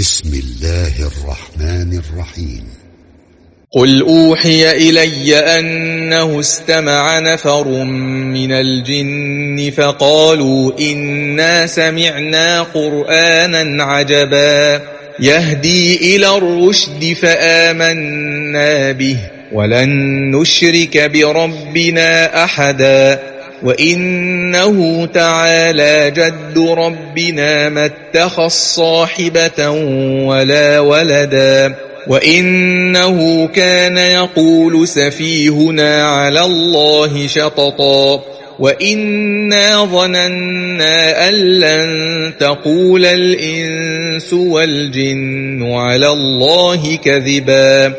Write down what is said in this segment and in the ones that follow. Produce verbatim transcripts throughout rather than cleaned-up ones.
بسم الله الرحمن الرحيم. قل أوحي إلي أنه استمع نفر من الجن فقالوا إنا سمعنا قرآنا عجبا يهدي إلى الرشد فآمنا به ولن نشرك بربنا أحدا وإنه تعالى جد ربنا ما اتخذ صاحبة ولا ولدا وإنه كان يقول سفيهنا على الله شططا وإنا ظننا أن لن تقول الإنس والجن على الله كذبا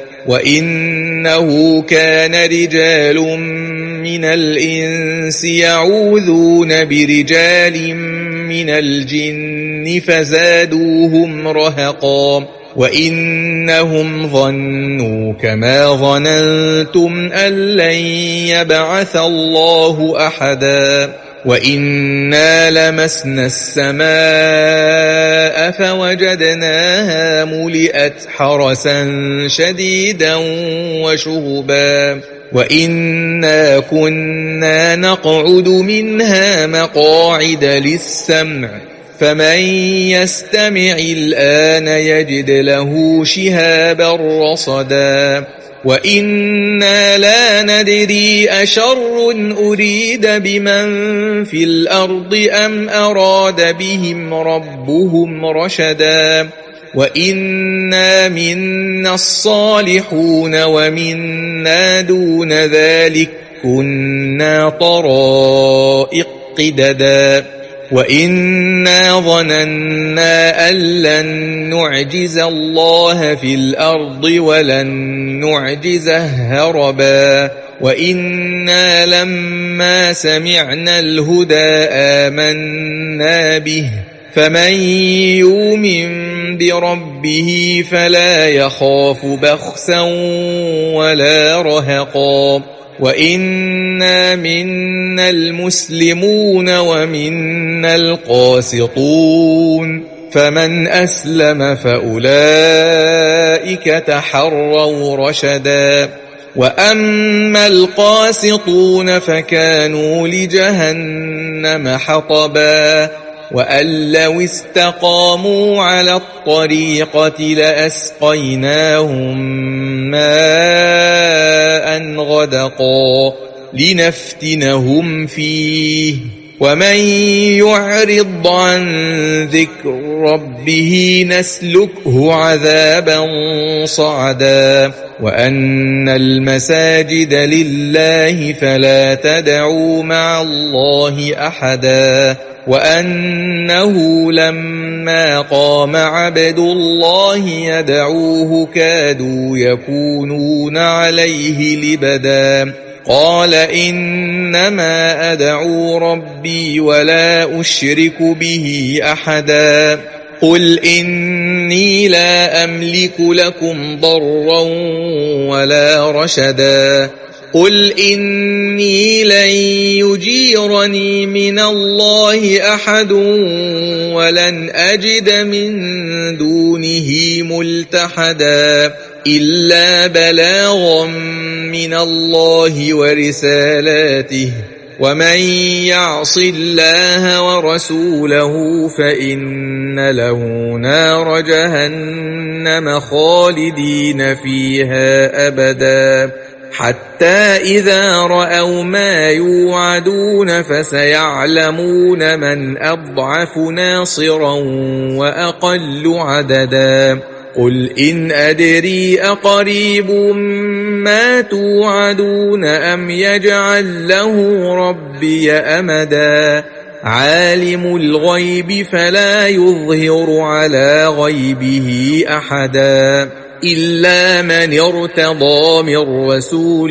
وإنه كان رجال من الإنس يعوذون برجال من الجن فزادوهم رهقا وإنهم ظنوا كما ظننتم أن لن يبعث الله أحدا وإنا لمسنا السماء فوجدناها ملئت حرسا شديدا وشهبا وإنا كنا نقعد منها مقاعد للسمع فمن يستمع الآن يجد له شهابا رصدا وإنا لا ندري أشر أريد بمن في الأرض أم أراد بهم ربهم رشدا وإنا منا الصالحون ومنا دون ذلك كنا طرائق قددا وإنا ظننا أن لن نعجز الله في الأرض ولن نعجزه هربا وإنا لما سمعنا الهدى آمنا به فمن يؤمن بربه فلا يخاف بخسا ولا رهقا وإنا منا المسلمون ومنا القاسطون فمن أسلم فأولئك تحروا رشدا وأما القاسطون فكانوا لجهنم حطبا وأن لو استقاموا على الطريقة لأسقيناهم ماء غدقا لنفتنهم فيه ومن يعرض عن ذكر ربه نسلكه عذابا صعدا وأن المساجد لله فلا تدعوا مع الله أحدا وأنه لما قام عبد الله يدعوه كادوا يكونون عليه لبدا قال إنما أدعو ربي ولا أشرك به أحدا قل إني لا أملك لكم ضرا ولا رشدا قل إني لن يجيرني من الله أحد ولن أجد من دونه ملتحدا إلا بلاغا من الله ورسالاته ومن يعص الله ورسوله فإن له نار جهنم خالدين فيها أبدا حتى إذا رأوا ما يوعدون فسيعلمون من أضعف ناصرا وأقل عددا قل إن أدري أقريب ما توعدون أم يجعل له ربي أمدا عالم الغيب فلا يظهر على غيبه أحدا إلا من ارتضى من رسول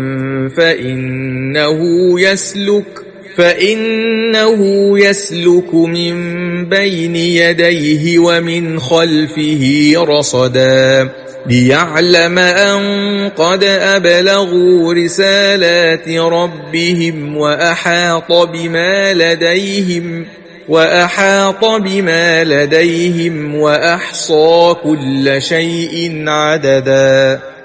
فإنه يسلك فإنه يسلك من بين يديه ومن خلفه رصدا ليعلم أن قد أبلغوا رسالات ربهم وأحاط بما لديهم وأحاط بما لديهم وأحصى كل شيء عددا